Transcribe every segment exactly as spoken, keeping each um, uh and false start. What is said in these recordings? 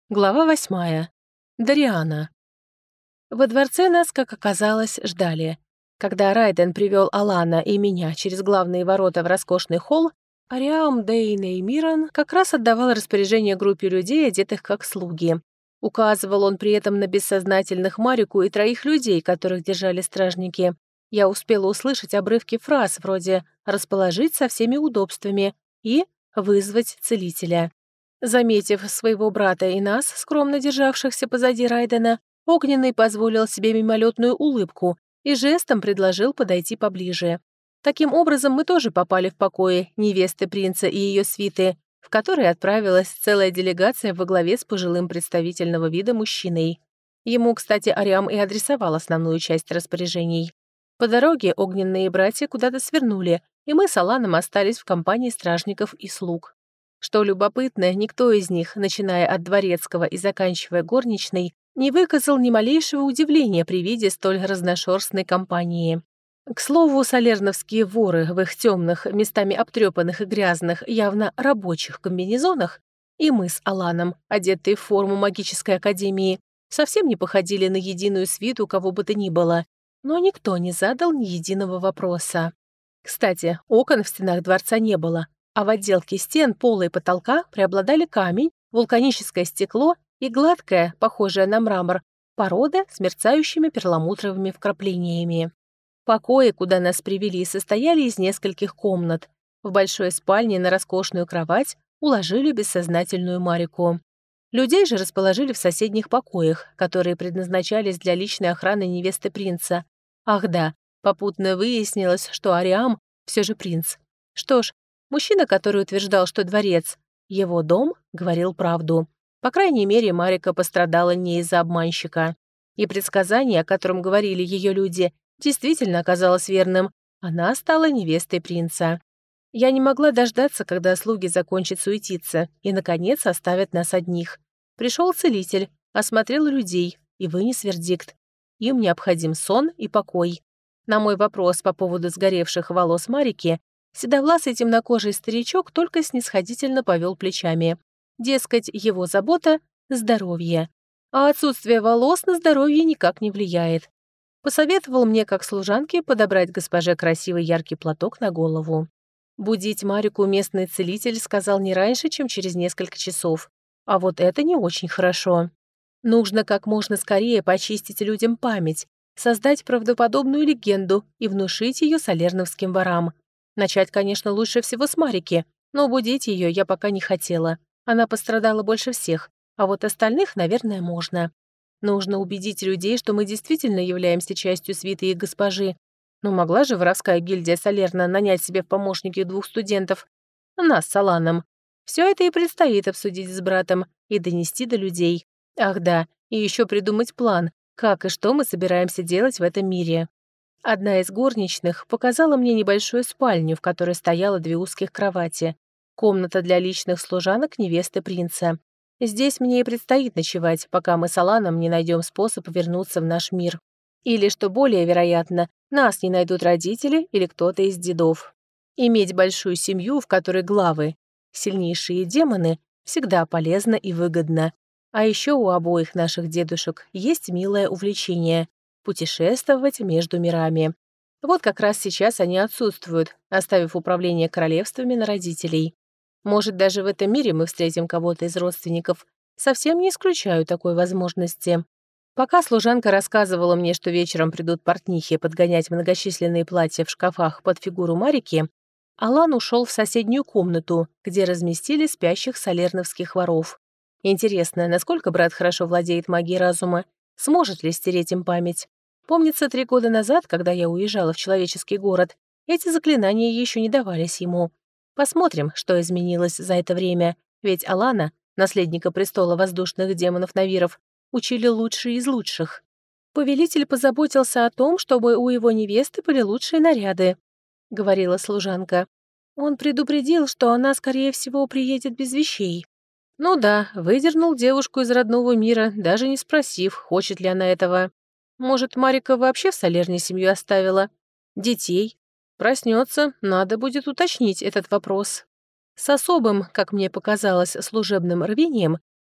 Глава восьмая. Дариана. Во дворце нас, как оказалось, ждали. Когда Райден привел Алана и меня через главные ворота в роскошный холл, Ариам Дейн Миран как раз отдавал распоряжение группе людей, одетых как слуги. Указывал он при этом на бессознательных Марику и троих людей, которых держали стражники. Я успела услышать обрывки фраз вроде «расположить со всеми удобствами» и «вызвать целителя». Заметив своего брата и нас, скромно державшихся позади Райдена, Огненный позволил себе мимолетную улыбку и жестом предложил подойти поближе. Таким образом, мы тоже попали в покои невесты принца и ее свиты, в которые отправилась целая делегация во главе с пожилым представительного вида мужчиной. Ему, кстати, Ариам и адресовал основную часть распоряжений. По дороге огненные братья куда-то свернули, и мы с Аланом остались в компании стражников и слуг. Что любопытно, никто из них, начиная от дворецкого и заканчивая горничной, не выказал ни малейшего удивления при виде столь разношерстной компании. К слову, солерновские воры в их темных, местами обтрепанных и грязных, явно рабочих комбинезонах, и мы с Аланом, одетые в форму магической академии, совсем не походили на единую свиту кого бы то ни было, но никто не задал ни единого вопроса. Кстати, окон в стенах дворца не было, а в отделке стен, пола и потолка преобладали камень, вулканическое стекло и гладкая, похожая на мрамор, порода с мерцающими перламутровыми вкраплениями. Покои, куда нас привели, состояли из нескольких комнат. В большой спальне на роскошную кровать уложили бессознательную Марику. Людей же расположили в соседних покоях, которые предназначались для личной охраны невесты принца. Ах да, попутно выяснилось, что Ариам все же принц. Что ж, мужчина, который утверждал, что дворец — его дом, говорил правду. По крайней мере, Марика пострадала не из-за обманщика. И предсказание, о котором говорили ее люди, действительно оказалось верным. Она стала невестой принца. Я не могла дождаться, когда слуги закончат суетиться и, наконец, оставят нас одних. Пришел целитель, осмотрел людей и вынес вердикт. Им необходим сон и покой. На мой вопрос по поводу сгоревших волос Марики, седовласый темнокожий старичок только снисходительно повел плечами. Дескать, его забота — здоровье. А отсутствие волос на здоровье никак не влияет. Посоветовал мне, как служанке, подобрать госпоже красивый яркий платок на голову. Будить Марику местный целитель сказал не раньше, чем через несколько часов. А вот это не очень хорошо. Нужно как можно скорее почистить людям память, создать правдоподобную легенду и внушить ее солерновским ворам. Начать, конечно, лучше всего с Марики, но будить ее я пока не хотела. Она пострадала больше всех, а вот остальных, наверное, можно. Нужно убедить людей, что мы действительно являемся частью свиты их госпожи. Но могла же воровская гильдия Солерна нанять себе в помощники двух студентов? Нас с Аланом. Все это и предстоит обсудить с братом и донести до людей. Ах да, и еще придумать план, как и что мы собираемся делать в этом мире. Одна из горничных показала мне небольшую спальню, в которой стояло две узких кровати. Комната для личных служанок невесты принца. Здесь мне и предстоит ночевать, пока мы с Аланом не найдем способ вернуться в наш мир. Или, что более вероятно, нас не найдут родители или кто-то из дедов. Иметь большую семью, в которой главы — сильнейшие демоны, всегда полезно и выгодно. А еще у обоих наших дедушек есть милое увлечение — путешествовать между мирами. Вот как раз сейчас они отсутствуют, оставив управление королевствами на родителей. Может, даже в этом мире мы встретим кого-то из родственников. Совсем не исключаю такой возможности. Пока служанка рассказывала мне, что вечером придут портнихи подгонять многочисленные платья в шкафах под фигуру Марики, Алан ушел в соседнюю комнату, где разместили спящих солерновских воров. Интересно, насколько брат хорошо владеет магией разума? Сможет ли стереть им память? Помнится, три года назад, когда я уезжала в человеческий город, эти заклинания еще не давались ему. Посмотрим, что изменилось за это время, ведь Алана, наследника престола воздушных демонов-навиров, учили лучшие из лучших. Повелитель позаботился о том, чтобы у его невесты были лучшие наряды, — говорила служанка. Он предупредил, что она, скорее всего, приедет без вещей. Ну да, выдернул девушку из родного мира, даже не спросив, хочет ли она этого. Может, Марика вообще в Солерне семью оставила? Детей? Проснется, надо будет уточнить этот вопрос. С особым, как мне показалось, служебным рвением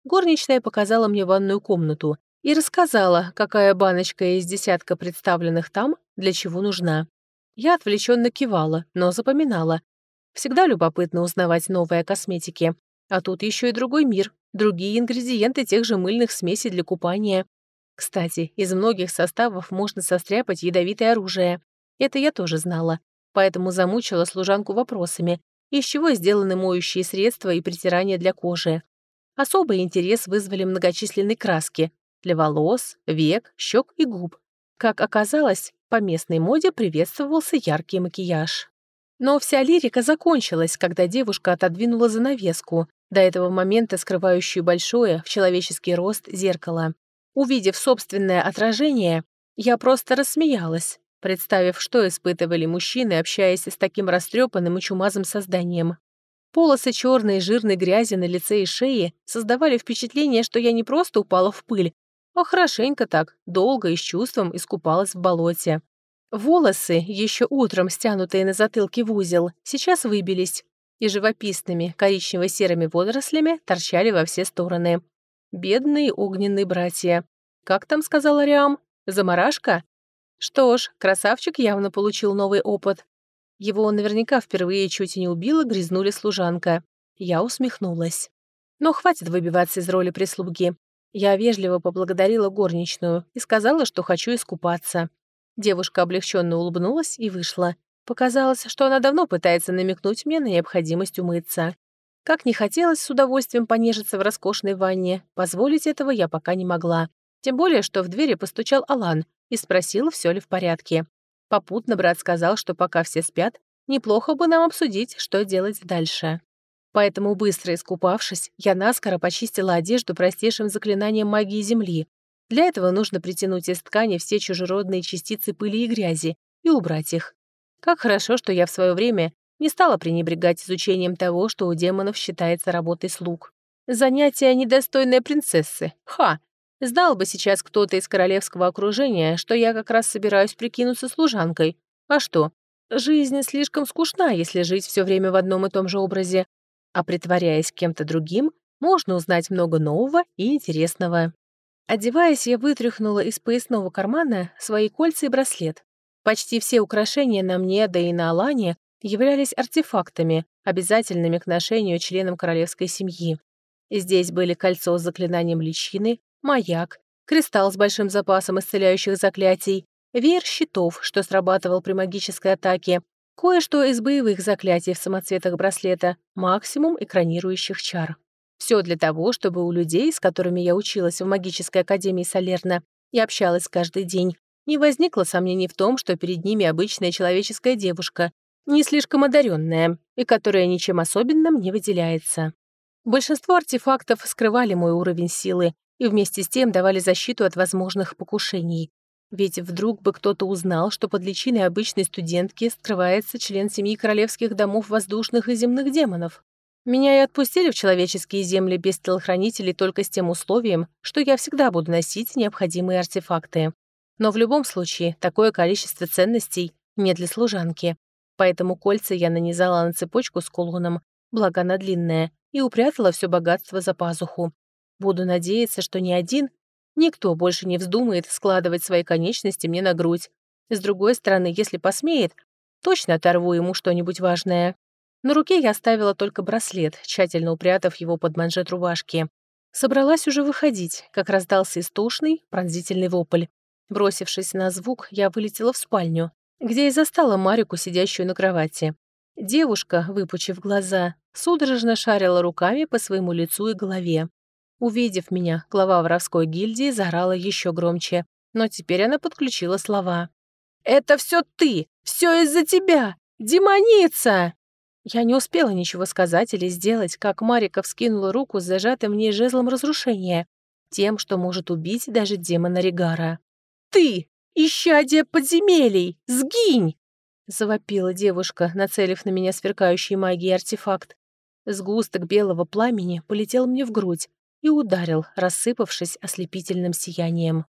Горничная показала мне ванную комнату и рассказала, какая баночка из десятка представленных там для чего нужна. Я отвлеченно кивала, но запоминала. Всегда любопытно узнавать новые о косметике. А тут еще и другой мир, другие ингредиенты тех же мыльных смесей для купания. Кстати, из многих составов можно состряпать ядовитое оружие. Это я тоже знала, поэтому замучила служанку вопросами, из чего сделаны моющие средства и притирания для кожи. Особый интерес вызвали многочисленные краски для волос, век, щек и губ. Как оказалось, по местной моде приветствовался яркий макияж. Но вся лирика закончилась, когда девушка отодвинула занавеску, до этого момента скрывающую большое, в человеческий рост, зеркало. Увидев собственное отражение, я просто рассмеялась, представив, что испытывали мужчины, общаясь с таким растрепанным и чумазым созданием. Полосы черной жирной грязи на лице и шее создавали впечатление, что я не просто упала в пыль, а хорошенько так, долго и с чувством искупалась в болоте. Волосы, еще утром стянутые на затылке в узел, сейчас выбились и живописными коричнево-серыми водорослями торчали во все стороны. Бедные огненные братья. Как там сказал Ариам? Замарашка? Что ж, красавчик явно получил новый опыт. Его наверняка впервые чуть и не убила грязнули служанка. Я усмехнулась. Но хватит выбиваться из роли прислуги. Я вежливо поблагодарила горничную и сказала, что хочу искупаться. Девушка облегченно улыбнулась и вышла. Показалось, что она давно пытается намекнуть мне на необходимость умыться. Как не хотелось с удовольствием понежиться в роскошной ванне, позволить этого я пока не могла. Тем более, что в двери постучал Алан и спросил, все ли в порядке. Попутно брат сказал, что пока все спят, неплохо бы нам обсудить, что делать дальше. Поэтому, быстро искупавшись, я наскоро почистила одежду простейшим заклинанием магии земли. Для этого нужно притянуть из ткани все чужеродные частицы пыли и грязи и убрать их. Как хорошо, что я в свое время не стала пренебрегать изучением того, что у демонов считается работой слуг. Занятие недостойное принцессы. Ха! Знал бы сейчас кто-то из королевского окружения, что я как раз собираюсь прикинуться служанкой. А что? Жизнь слишком скучна, если жить все время в одном и том же образе. А притворяясь кем-то другим, можно узнать много нового и интересного. Одеваясь, я вытряхнула из поясного кармана свои кольца и браслет. Почти все украшения на мне, да и на Алане, являлись артефактами, обязательными к ношению членам королевской семьи. Здесь были кольцо с заклинанием личины, маяк, кристалл с большим запасом исцеляющих заклятий, веер щитов, что срабатывал при магической атаке, кое-что из боевых заклятий в самоцветах браслета, максимум экранирующих чар. Все для того, чтобы у людей, с которыми я училась в магической академии Салерна и общалась каждый день, не возникло сомнений в том, что перед ними обычная человеческая девушка, не слишком одаренная и которая ничем особенным не выделяется. Большинство артефактов скрывали мой уровень силы и вместе с тем давали защиту от возможных покушений. Ведь вдруг бы кто-то узнал, что под личиной обычной студентки скрывается член семьи королевских домов воздушных и земных демонов. Меня и отпустили в человеческие земли без телохранителей только с тем условием, что я всегда буду носить необходимые артефакты. Но в любом случае, такое количество ценностей не для служанки. Поэтому кольца я нанизала на цепочку с кулоном, благо она длинная, и упрятала все богатство за пазуху. Буду надеяться, что ни один, никто больше не вздумает складывать свои конечности мне на грудь. С другой стороны, если посмеет, точно оторву ему что-нибудь важное. На руке я оставила только браслет, тщательно упрятав его под манжет рубашки. Собралась уже выходить, как раздался истошный, пронзительный вопль. Бросившись на звук, я вылетела в спальню, где и застала Марику, сидящую на кровати. Девушка, выпучив глаза, судорожно шарила руками по своему лицу и голове. Увидев меня, глава воровской гильдии заорала еще громче, но теперь она подключила слова. «Это все ты! Все из-за тебя! Демоница!» Я не успела ничего сказать или сделать, как Марика вскинула руку с зажатым в ней жезлом разрушения, тем, что может убить даже демона Регара. «Ты! Исчадие подземелий! Сгинь!» — завопила девушка, нацелив на меня сверкающий магией артефакт. Сгусток белого пламени полетел мне в грудь и ударил, рассыпавшись ослепительным сиянием.